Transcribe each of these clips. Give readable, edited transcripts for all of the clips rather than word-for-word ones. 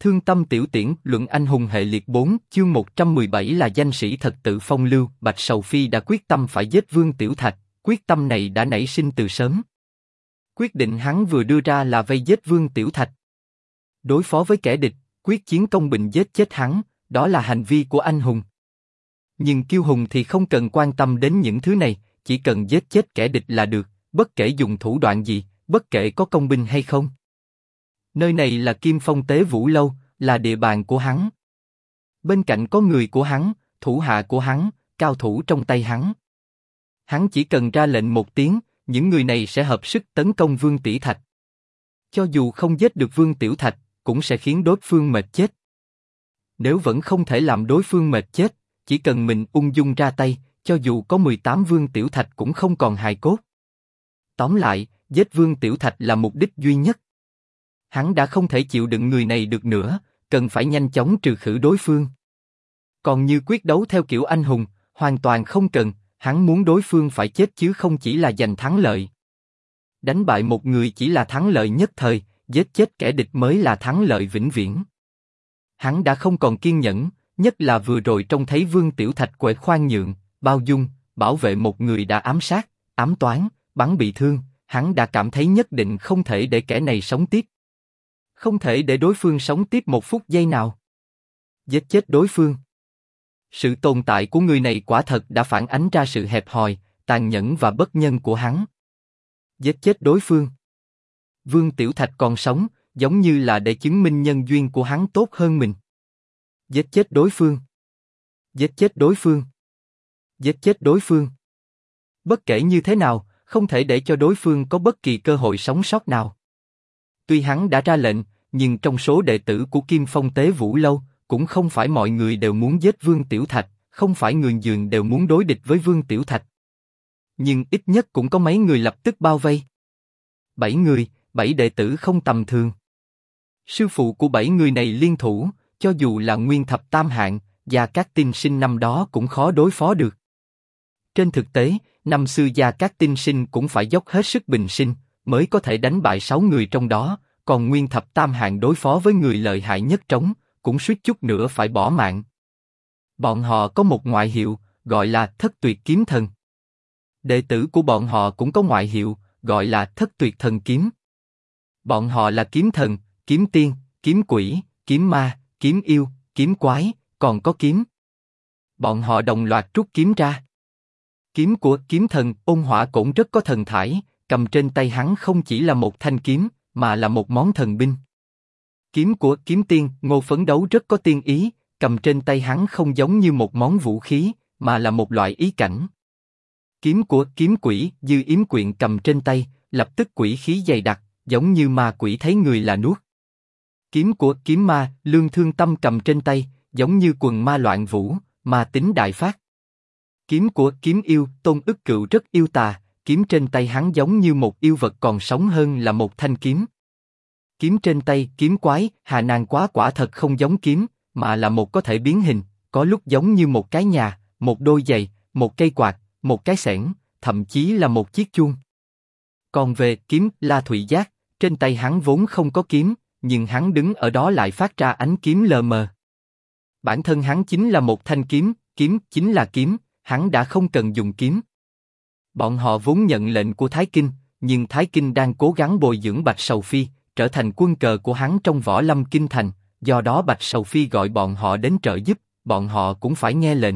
Thương Tâm Tiểu Tiễn, Luận Anh Hùng Hệ Liệt 4, chương 117 là danh sĩ thật tự phong lưu. Bạch Sầu Phi đã quyết tâm phải giết Vương Tiểu Thạch, quyết tâm này đã nảy sinh từ sớm. Quyết định hắn vừa đưa ra là vây giết Vương Tiểu Thạch. Đối phó với kẻ địch, quyết chiến công bình giết chết hắn, đó là hành vi của anh hùng. Nhưng kiêu hùng thì không cần quan tâm đến những thứ này, chỉ cần giết chết kẻ địch là được, bất kể dùng thủ đoạn gì, bất kể có công binh hay không. Nơi này là Kim Phong Tế Vũ Lâu, là địa bàn của hắn. Bên cạnh có người của hắn, thủ hạ của hắn, cao thủ trong tay hắn. Hắn chỉ cần ra lệnh một tiếng, những người này sẽ hợp sức tấn công Vương Tiểu Thạch. Cho dù không giết được Vương Tiểu Thạch, cũng sẽ khiến đối phương mệt chết. Nếu vẫn không thể làm đối phương mệt chết, chỉ cần mình ung dung ra tay, cho dù có 18 Vương Tiểu Thạch cũng không còn hài cốt. Tóm lại, giết Vương Tiểu Thạch là mục đích duy nhất. Hắn đã không thể chịu đựng người này được nữa, cần phải nhanh chóng trừ khử đối phương. Còn như quyết đấu theo kiểu anh hùng, hoàn toàn không cần, hắn muốn đối phương phải chết chứ không chỉ là giành thắng lợi. Đánh bại một người chỉ là thắng lợi nhất thời, giết chết kẻ địch mới là thắng lợi vĩnh viễn. Hắn đã không còn kiên nhẫn, nhất là vừa rồi trông thấy Vương Tiểu Thạch quệ khoan nhượng, bao dung, bảo vệ một người đã ám sát, ám toán, bắn bị thương, hắn đã cảm thấy nhất định không thể để kẻ này sống tiếp. Không thể để đối phương sống tiếp một phút giây nào. Giết chết đối phương. Sự tồn tại của người này quả thật đã phản ánh ra sự hẹp hòi, tàn nhẫn và bất nhân của hắn. Giết chết đối phương. Vương Tiểu Thạch còn sống, giống như là để chứng minh nhân duyên của hắn tốt hơn mình. Giết chết đối phương. Giết chết đối phương. Giết chết đối phương. Bất kể như thế nào, không thể để cho đối phương có bất kỳ cơ hội sống sót nào. Tuy hắn đã ra lệnh, nhưng trong số đệ tử của Kim Phong Tế Vũ Lâu, cũng không phải mọi người đều muốn giết Vương Tiểu Thạch, không phải người dường đều muốn đối địch với Vương Tiểu Thạch. Nhưng ít nhất cũng có mấy người lập tức bao vây. 7 người, 7 đệ tử không tầm thường. Sư phụ của 7 người này liên thủ, cho dù là Nguyên Thập Tam Hạng, Gia Cát Tinh Sinh năm đó cũng khó đối phó được. Trên thực tế, năm xưa Gia Cát Tinh Sinh cũng phải dốc hết sức bình sinh, mới có thể đánh bại 6 người trong đó, còn Nguyên Thập Tam Hạng đối phó với người lợi hại nhất trống, cũng suýt chút nữa phải bỏ mạng. Bọn họ có một ngoại hiệu, gọi là Thất Tuyệt Kiếm Thần. Đệ tử của bọn họ cũng có ngoại hiệu, gọi là Thất Tuyệt Thần Kiếm. Bọn họ là kiếm thần, kiếm tiên, kiếm quỷ, kiếm ma, kiếm yêu, kiếm quái, còn có kiếm. Bọn họ đồng loạt rút kiếm ra. Kiếm của kiếm thần Ôn Hỏa Cổn rất có thần thái, cầm trên tay hắn không chỉ là một thanh kiếm, mà là một món thần binh. Kiếm của kiếm tiên Ngô Phấn Đấu rất có tiên ý, cầm trên tay hắn không giống như một món vũ khí, mà là một loại ý cảnh. Kiếm của kiếm quỷ Dư Yếm Quyện cầm trên tay, lập tức quỷ khí dày đặc, giống như ma quỷ thấy người là nuốt. Kiếm của kiếm ma Lương Thương Tâm cầm trên tay, giống như quần ma loạn vũ, ma tính đại phát. Kiếm của kiếm yêu Tôn Ức Cựu rất yêu tà, kiếm trên tay hắn giống như một yêu vật còn sống hơn là một thanh kiếm. Kiếm trên tay kiếm quái Hà Nan Quá quả thật không giống kiếm, mà là một có thể biến hình, có lúc giống như một cái nhà, một đôi giày, một cây quạt, một cái xẻng, thậm chí là một chiếc chuông. Còn về kiếm La Thụy Giác, trên tay hắn vốn không có kiếm, nhưng hắn đứng ở đó lại phát ra ánh kiếm lờ mờ. Bản thân hắn chính là một thanh kiếm, kiếm chính là kiếm, hắn đã không cần dùng kiếm. Bọn họ vốn nhận lệnh của Thái Kinh, nhưng Thái Kinh đang cố gắng bồi dưỡng Bạch Sầu Phi, trở thành quân cờ của hắn trong Võ Lâm Kinh Thành, do đó Bạch Sầu Phi gọi bọn họ đến trợ giúp, bọn họ cũng phải nghe lệnh.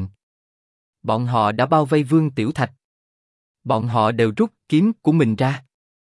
Bọn họ đã bao vây Vương Tiểu Thạch. Bọn họ đều rút kiếm của mình ra.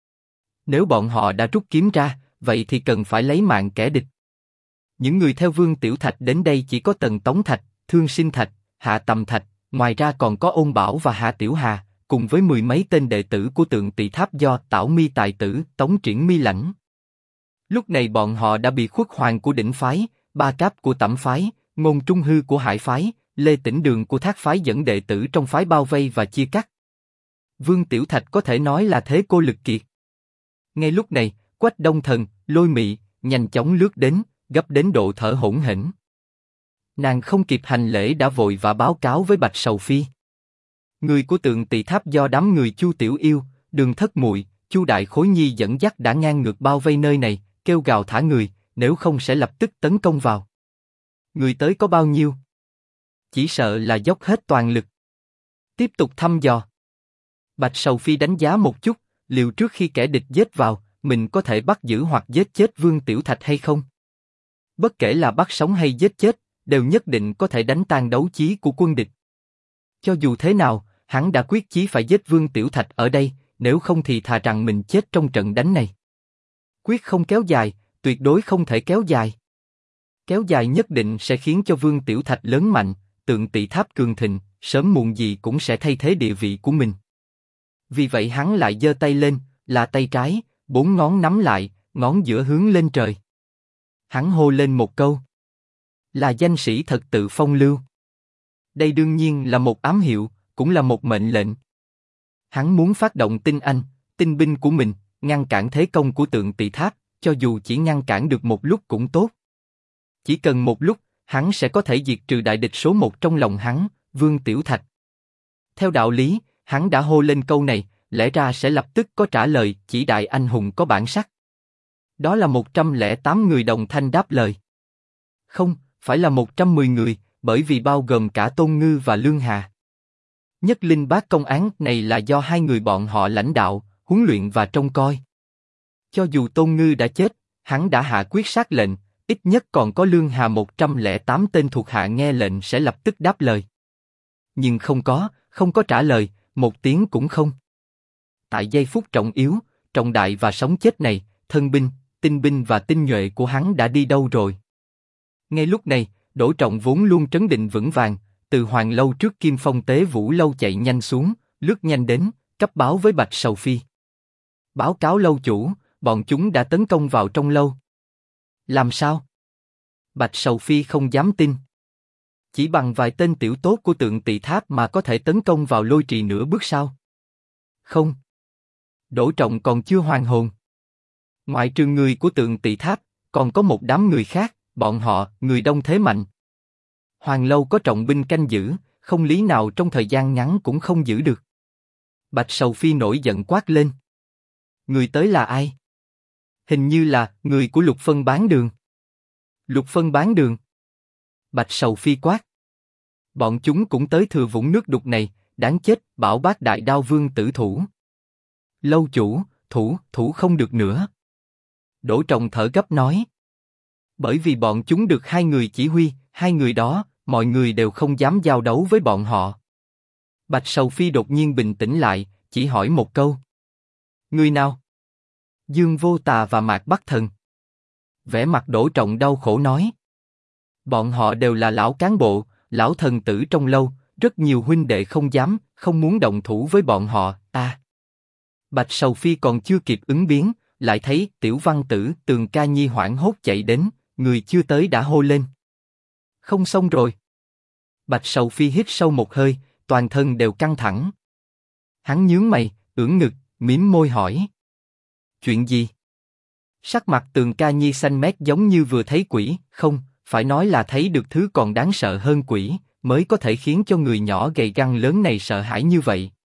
Nếu bọn họ đã rút kiếm ra, vậy thì cần phải lấy mạng kẻ địch. Những người theo Vương Tiểu Thạch đến đây chỉ có Tần Tống Thạch, Thương Sinh Thạch, Hạ Tầm Thạch, ngoài ra còn có Ôn Bảo và Hạ Tiểu Hà, cùng với 10 mấy tên đệ tử của Tượng Tỳ Tháp do Tảo Mi Tài Tử, Tống Triển Mi lãnh. Lúc này bọn họ đã bị Khuất Hoàng của Đỉnh Phái, Ba Cáp của Tẩm Phái, Ngôn Trung Hư của Hải Phái, Lê Tĩnh Đường của Thác Phái dẫn đệ tử trong phái bao vây và chia cắt. Vương Tiểu Thạch có thể nói là thế cô lực kiệt. Ngay lúc này, Quách Đông Thần, Lôi Mị, nhanh chóng lướt đến, gấp đến độ thở hổn hển. Nàng không kịp hành lễ đã vội vã báo cáo với Bạch Sầu Phi. Người của Tượng Tỳ Tháp do đám người Chu Tiểu Yêu, Đường Thất Muội, Chu Đại Khối Nhi dẫn dắt đã ngang ngược bao vây nơi này, kêu gào thả người, nếu không sẽ lập tức tấn công vào. Người tới có bao nhiêu? Chỉ sợ là dốc hết toàn lực. Tiếp tục thăm dò. Bạch Sầu Phi đánh giá một chút, liệu trước khi kẻ địch giết vào, mình có thể bắt giữ hoặc giết chết Vương Tiểu Thạch hay không? Bất kể là bắt sống hay giết chết, đều nhất định có thể đánh tan đấu chí của quân địch. Cho dù thế nào, hắn đã quyết chí phải giết Vương Tiểu Thạch ở đây, nếu không thì thà rằng mình chết trong trận đánh này. Quyết không kéo dài, tuyệt đối không thể kéo dài. Kéo dài nhất định sẽ khiến cho Vương Tiểu Thạch lớn mạnh, Tượng Tỵ Tháp cường thịnh, sớm muộn gì cũng sẽ thay thế địa vị của mình. Vì vậy hắn lại giơ tay lên, là tay trái, 4 ngón nắm lại, ngón giữa hướng lên trời. Hắn hô lên một câu. Là danh sĩ thật tự phong lưu. Đây đương nhiên là một ám hiệu, cũng là một mệnh lệnh. Hắn muốn phát động tinh anh, tinh binh của mình, ngăn cản thế công của Tượng Tỵ Tháp, cho dù chỉ ngăn cản được một lúc cũng tốt. Chỉ cần một lúc, hắn sẽ có thể diệt trừ đại địch số 1 trong lòng hắn, Vương Tiểu Thạch. Theo đạo lý, hắn đã hô lên câu này, lẽ ra sẽ lập tức có trả lời, chỉ đại anh hùng có bản sắc. Đó là 108 người đồng thanh đáp lời. Không, phải là 110 người, bởi vì bao gồm cả Tôn Ngư và Lương Hà. Nhất linh bát công án này là do 2 người bọn họ lãnh đạo, huấn luyện và trông coi. Cho dù Tôn Ngư đã chết, hắn đã hạ quyết sát lệnh, ít nhất còn có Lương Hà 108 tên thuộc hạ nghe lệnh sẽ lập tức đáp lời. Nhưng không có trả lời, một tiếng cũng không. Tại giây phút trọng yếu, trọng đại và sống chết này, thân binh, tinh binh và tinh nhuệ của hắn đã đi đâu rồi? Ngay lúc này, Đỗ Trọng vốn luôn trấn định vững vàng, từ Hoàng Lâu trước Kim Phong Tế Vũ Lâu chạy nhanh xuống, lướt nhanh đến, cấp báo với Bạch Sầu Phi. Báo cáo lâu chủ, bọn chúng đã tấn công vào trong lâu. Làm sao? Bạch Sầu Phi không dám tin. Chỉ bằng vài tên tiểu tốt của Tượng Tỵ Tháp mà có thể tấn công vào Lôi Trì nửa bước sao? Không. Đỗ Trọng còn chưa hoàn hồn. Ngoại trừ người của Tượng Tỵ Tháp, còn có một đám người khác, bọn họ, người đông thế mạnh. Hoàng Lâu có trọng binh canh giữ, không lý nào trong thời gian ngắn cũng không giữ được. Bạch Sầu Phi nổi giận quát lên. Người tới là ai? Hình như là người của Lục Phân Bán Đường. Lục Phân Bán Đường. Bạch Sầu Phi quát. Bọn chúng cũng tới thừa vũng nước đục này, đáng chết, bảo bác đại đao vương tử thủ. Lâu chủ, thủ không được nữa. Đỗ Trọng thở gấp nói. Bởi vì bọn chúng được 2 người chỉ huy, 2 người đó, mọi người đều không dám giao đấu với bọn họ. Bạch Sầu Phi đột nhiên bình tĩnh lại, chỉ hỏi một câu. Người nào? Dương Vô Tà và Mạc Bắc Thần. Vẻ mặt Đỗ Trọng đau khổ nói. Bọn họ đều là lão cán bộ, lão thần tử trong lâu, rất nhiều huynh đệ không muốn động thủ với bọn họ, Bạch Sầu Phi còn chưa kịp ứng biến, lại thấy tiểu văn tử Tường Ca Nhi hoảng hốt chạy đến, người chưa tới đã hô lên. Không xong rồi. Bạch Sầu Phi hít sâu một hơi, toàn thân đều căng thẳng. Hắn nhướng mày, ưỡn ngực, mím môi hỏi. Chuyện gì? Sắc mặt Tường Ca Nhi xanh mét giống như vừa thấy quỷ, không, phải nói là thấy được thứ còn đáng sợ hơn quỷ, mới có thể khiến cho người nhỏ gầy găng lớn này sợ hãi như vậy.